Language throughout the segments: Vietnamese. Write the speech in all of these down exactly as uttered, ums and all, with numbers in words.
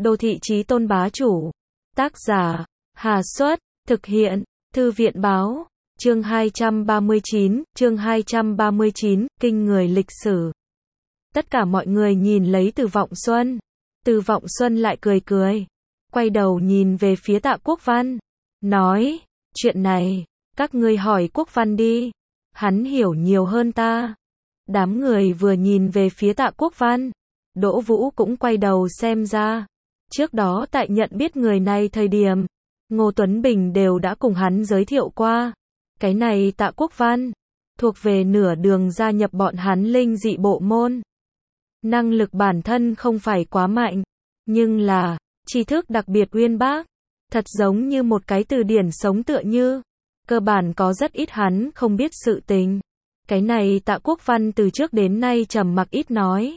Đô thị chí tôn bá chủ. Tác giả, Hà Xuất, thực hiện, Thư viện Báo, chương hai trăm ba mươi chín, chương hai trăm ba mươi chín, kinh người lịch sử. Tất cả mọi người nhìn lấy Từ Vọng Xuân. Từ Vọng Xuân lại cười cười, quay đầu nhìn về phía Tạ Quốc Văn, nói, chuyện này, các ngươi hỏi Quốc Văn đi, hắn hiểu nhiều hơn ta. Đám người vừa nhìn về phía Tạ Quốc Văn, Đỗ Vũ cũng quay đầu xem ra. Trước đó tại nhận biết người này thời điểm, Ngô Tuấn Bình đều đã cùng hắn giới thiệu qua. Cái này Tạ Quốc Văn, thuộc về nửa đường gia nhập bọn hắn linh dị bộ môn. Năng lực bản thân không phải quá mạnh, nhưng là, tri thức đặc biệt uyên bác, thật giống như một cái từ điển sống tựa như. Cơ bản có rất ít hắn không biết sự tình. Cái này Tạ Quốc Văn từ trước đến nay trầm mặc ít nói.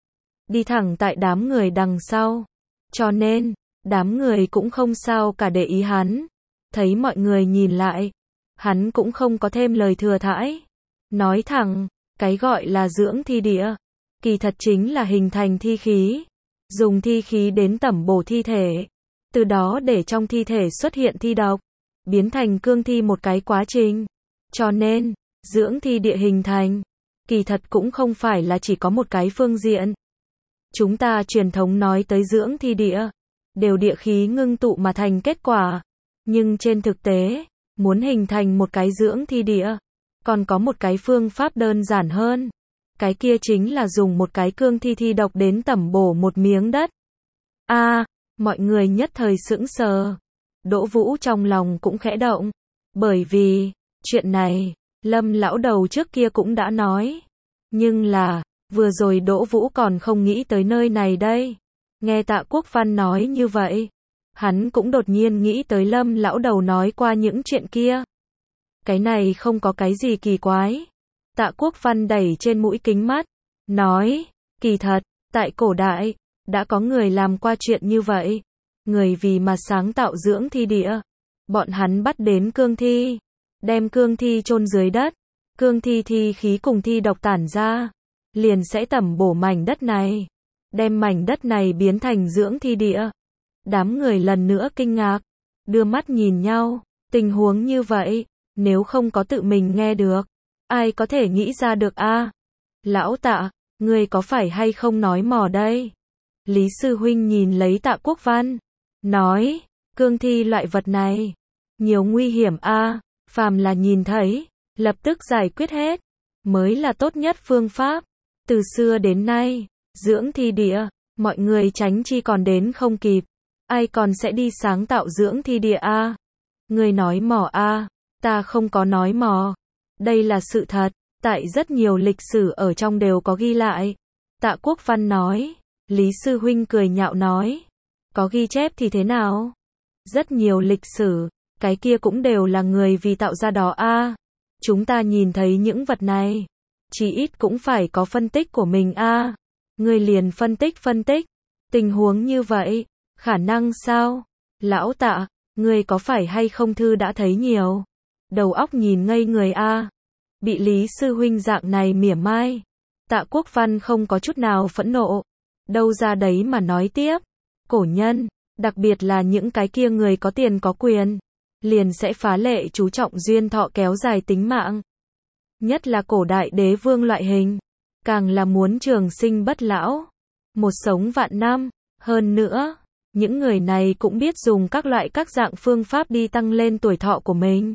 Đi thẳng tại đám người đằng sau. Cho nên, đám người cũng không sao cả để ý hắn. Thấy mọi người nhìn lại, hắn cũng không có thêm lời thừa thãi. Nói thẳng, cái gọi là dưỡng thi địa, kỳ thật chính là hình thành thi khí. Dùng thi khí đến tẩm bổ thi thể. Từ đó để trong thi thể xuất hiện thi độc, biến thành cương thi một cái quá trình. Cho nên, dưỡng thi địa hình thành, kỳ thật cũng không phải là chỉ có một cái phương diện. Chúng ta truyền thống nói tới dưỡng thi địa, đều địa khí ngưng tụ mà thành kết quả. Nhưng trên thực tế, muốn hình thành một cái dưỡng thi địa, còn có một cái phương pháp đơn giản hơn. Cái kia chính là dùng một cái cương thi thi độc đến tẩm bổ một miếng đất. A, à, mọi người nhất thời sững sờ. Đỗ Vũ trong lòng cũng khẽ động. Bởi vì, chuyện này, Lâm lão đầu trước kia cũng đã nói. Nhưng là, vừa rồi Đỗ Vũ còn không nghĩ tới nơi này đây. Nghe Tạ Quốc Văn nói như vậy, hắn cũng đột nhiên nghĩ tới Lâm lão đầu nói qua những chuyện kia. Cái này không có cái gì kỳ quái. Tạ Quốc Văn đẩy trên mũi kính mắt, nói, kỳ thật, tại cổ đại, đã có người làm qua chuyện như vậy. Người vì mà sáng tạo dưỡng thi địa, bọn hắn bắt đến cương thi, đem cương thi chôn dưới đất, cương thi thi khí cùng thi độc tản ra, liền sẽ tẩm bổ mảnh đất này, đem mảnh đất này biến thành dưỡng thi địa. Đám người lần nữa kinh ngạc, đưa mắt nhìn nhau, tình huống như vậy, nếu không có tự mình nghe được, ai có thể nghĩ ra được a? À? Lão Tạ, ngươi có phải hay không nói mò đây? Lý sư huynh nhìn lấy Tạ Quốc Văn, nói, cương thi loại vật này, nhiều nguy hiểm a, à? Phàm là nhìn thấy, lập tức giải quyết hết, mới là tốt nhất phương pháp. Từ xưa đến nay, dưỡng thi địa, mọi người tránh chi còn đến không kịp, ai còn sẽ đi sáng tạo dưỡng thi địa a? À? Ngươi nói mò a, à? Ta không có nói mò. Đây là sự thật, tại rất nhiều lịch sử ở trong đều có ghi lại. Tạ Quốc Văn nói, Lý sư huynh cười nhạo nói, có ghi chép thì thế nào? Rất nhiều lịch sử, cái kia cũng đều là người vì tạo ra đó a. À, chúng ta nhìn thấy những vật này, chí ít cũng phải có phân tích của mình a. À, ngươi liền phân tích phân tích, tình huống như vậy, khả năng sao? Lão Tạ, ngươi có phải hay không thư đã thấy nhiều? Đầu óc nhìn ngây người a. À, bị Lý sư huynh dạng này mỉa mai. Tạ Quốc Văn không có chút nào phẫn nộ, đâu ra đấy mà nói tiếp. Cổ nhân, đặc biệt là những cái kia người có tiền có quyền, liền sẽ phá lệ chú trọng duyên thọ kéo dài tính mạng. Nhất là cổ đại đế vương loại hình, càng là muốn trường sinh bất lão, một sống vạn năm. Hơn nữa, những người này cũng biết dùng các loại các dạng phương pháp đi tăng lên tuổi thọ của mình.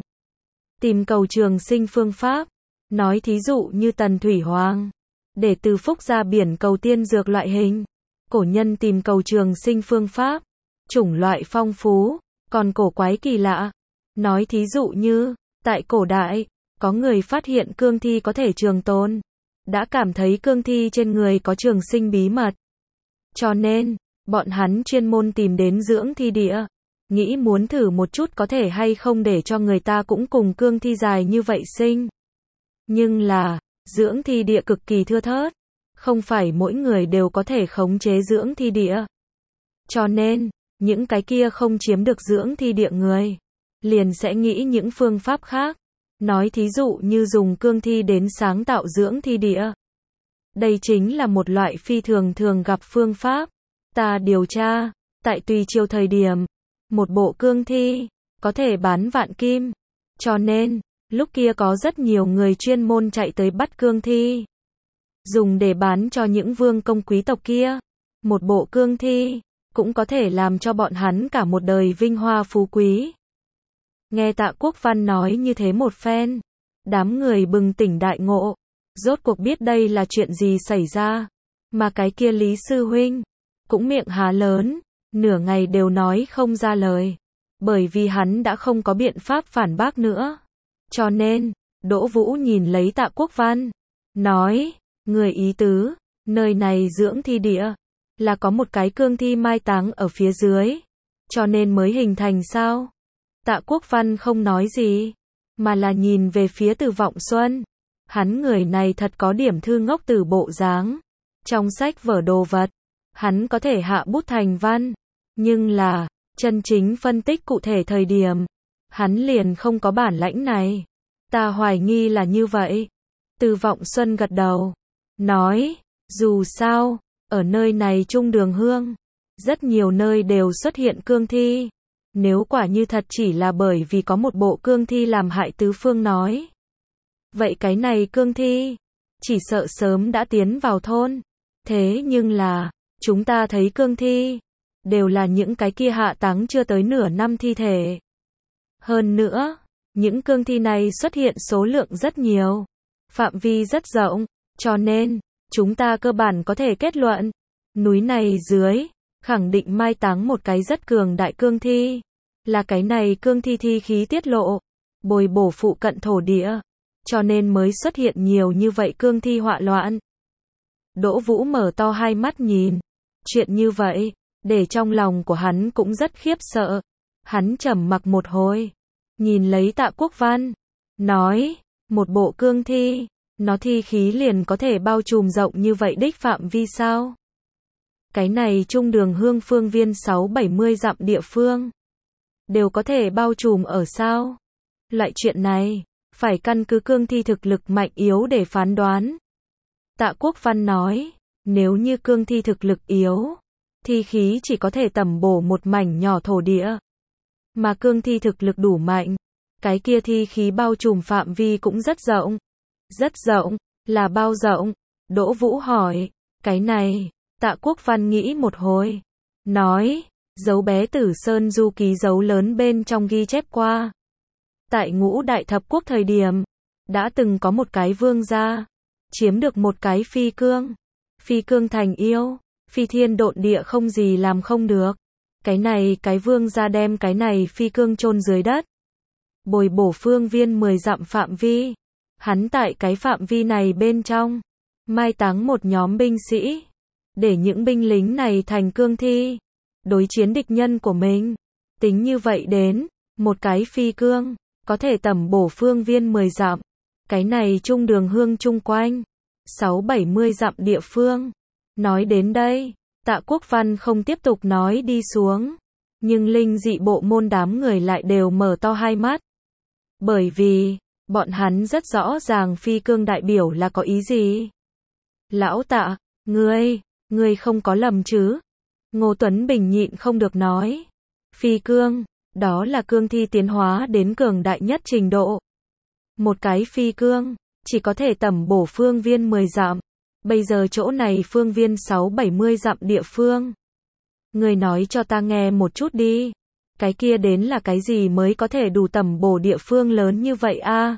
Tìm cầu trường sinh phương pháp, nói thí dụ như Tần Thủy Hoàng, để từ phúc ra biển cầu tiên dược loại hình. Cổ nhân tìm cầu trường sinh phương pháp, chủng loại phong phú, còn cổ quái kỳ lạ. Nói thí dụ như, tại cổ đại, có người phát hiện cương thi có thể trường tồn, đã cảm thấy cương thi trên người có trường sinh bí mật. Cho nên, bọn hắn chuyên môn tìm đến dưỡng thi địa, nghĩ muốn thử một chút có thể hay không để cho người ta cũng cùng cương thi dài như vậy sinh. Nhưng là, dưỡng thi địa cực kỳ thưa thớt, không phải mỗi người đều có thể khống chế dưỡng thi địa. Cho nên, những cái kia không chiếm được dưỡng thi địa người, liền sẽ nghĩ những phương pháp khác. Nói thí dụ như dùng cương thi đến sáng tạo dưỡng thi địa. Đây chính là một loại phi thường thường gặp phương pháp. Ta điều tra, Tại tùy chiều thời điểm, một bộ cương thi có thể bán vạn kim. Cho nên, lúc kia có rất nhiều người chuyên môn chạy tới bắt cương thi, dùng để bán cho những vương công quý tộc kia. Một bộ cương thi cũng có thể làm cho bọn hắn cả một đời vinh hoa phú quý. Nghe Tạ Quốc Văn nói như thế một phen, đám người bừng tỉnh đại ngộ, rốt cuộc biết đây là chuyện gì xảy ra. Mà cái kia Lý sư huynh cũng miệng há lớn, nửa ngày đều nói không ra lời, bởi vì hắn đã không có biện pháp phản bác nữa. Cho nên, Đỗ Vũ nhìn lấy Tạ Quốc Văn, nói, người ý tứ, nơi này dưỡng thi địa, là có một cái cương thi mai táng ở phía dưới, cho nên mới hình thành sao? Tạ Quốc Văn không nói gì, mà là nhìn về phía Từ Vọng Xuân. Hắn người này thật có điểm thư ngốc từ bộ dáng. Trong sách vở đồ vật, hắn có thể hạ bút thành văn, nhưng là, chân chính phân tích cụ thể thời điểm, hắn liền không có bản lãnh này. Ta hoài nghi là như vậy. Từ Vọng Xuân gật đầu, nói, dù sao, ở nơi này Trung Đường Hương, rất nhiều nơi đều xuất hiện cương thi. Nếu quả như thật chỉ là bởi vì có một bộ cương thi làm hại tứ phương nói, vậy cái này cương thi, chỉ sợ sớm đã tiến vào thôn. Thế nhưng là, chúng ta thấy cương thi, đều là những cái kia hạ táng chưa tới nửa năm thi thể. Hơn nữa, những cương thi này xuất hiện số lượng rất nhiều, phạm vi rất rộng, cho nên, chúng ta cơ bản có thể kết luận, núi này dưới, khẳng định mai táng một cái rất cường đại cương thi, là cái này cương thi thi khí tiết lộ, bồi bổ phụ cận thổ địa, cho nên mới xuất hiện nhiều như vậy cương thi họa loạn. Đỗ Vũ mở to hai mắt nhìn, chuyện như vậy, để trong lòng của hắn cũng rất khiếp sợ. Hắn trầm mặc một hồi, nhìn lấy Tạ Quốc Văn, nói, một bộ cương thi, nó thi khí liền có thể bao trùm rộng như vậy đích phạm vi sao? Cái này Trung Đường Hương phương viên sáu bảy mươi dặm địa phương, đều có thể bao trùm ở sao? Loại chuyện này, phải căn cứ cương thi thực lực mạnh yếu để phán đoán. Tạ Quốc Văn nói, nếu như cương thi thực lực yếu, thi khí chỉ có thể tẩm bổ một mảnh nhỏ thổ địa. Mà cương thi thực lực đủ mạnh, cái kia thi khí bao trùm phạm vi cũng rất rộng. Rất rộng, là bao rộng? Đỗ Vũ hỏi, cái này, Tạ Quốc Văn nghĩ một hồi, nói, dấu bé Tử Sơn Du ký dấu lớn bên trong ghi chép qua. Tại Ngũ Đại Thập Quốc thời điểm, đã từng có một cái vương gia, chiếm được một cái phi cương. Phi cương thành yêu, phi thiên độn địa không gì làm không được. Cái này cái vương gia đem cái này phi cương chôn dưới đất, bồi bổ phương viên mười dặm phạm vi. Hắn tại cái phạm vi này bên trong, mai táng một nhóm binh sĩ, để những binh lính này thành cương thi, đối chiến địch nhân của mình. Tính như vậy đến, một cái phi cương, có thể tẩm bổ phương viên mười dặm. Cái này Trung Đường Hương chung quanh, sáu bảy mươi dặm địa phương. Nói đến đây, Tạ Quốc Văn không tiếp tục nói đi xuống, nhưng linh dị bộ môn đám người lại đều mở to hai mắt. Bởi vì, bọn hắn rất rõ ràng phi cương đại biểu là có ý gì. Lão Tạ, ngươi, ngươi không có lầm chứ? Ngô Tuấn Bình nhịn không được nói. Phi cương, đó là cương thi tiến hóa đến cường đại nhất trình độ. Một cái phi cương, chỉ có thể tẩm bổ phương viên mười dặm. Bây giờ chỗ này phương viên sáu bảy mươi dặm địa phương. Ngươi nói cho ta nghe một chút đi. Cái kia đến là cái gì mới có thể đủ tẩm bổ địa phương lớn như vậy a?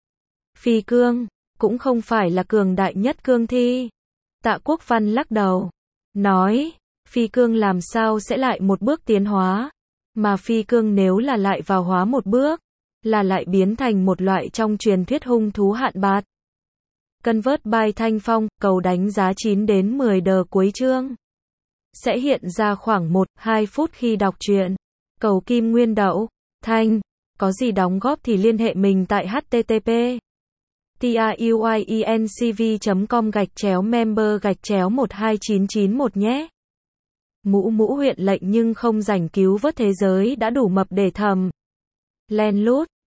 Phi cương, cũng không phải là cường đại nhất cương thi. Tạ Quốc Văn lắc đầu, nói, phi cương làm sao sẽ lại một bước tiến hóa, mà phi cương nếu là lại vào hóa một bước, là lại biến thành một loại trong truyền thuyết hung thú hạn bạt. Convert by Thanh Phong, cầu đánh giá chín đến mười đờ cuối chương. Sẽ hiện ra khoảng một đến hai phút khi đọc truyện. Cầu Kim Nguyên Đậu, Thanh, có gì đóng góp thì liên hệ mình tại h t t p truyencv chấm com gạch chéo member gạch chéo một hai chín chín một nhé. Mũ mũ huyện lệnh nhưng không rảnh cứu vớt thế giới đã đủ mập để thầm. Len lút.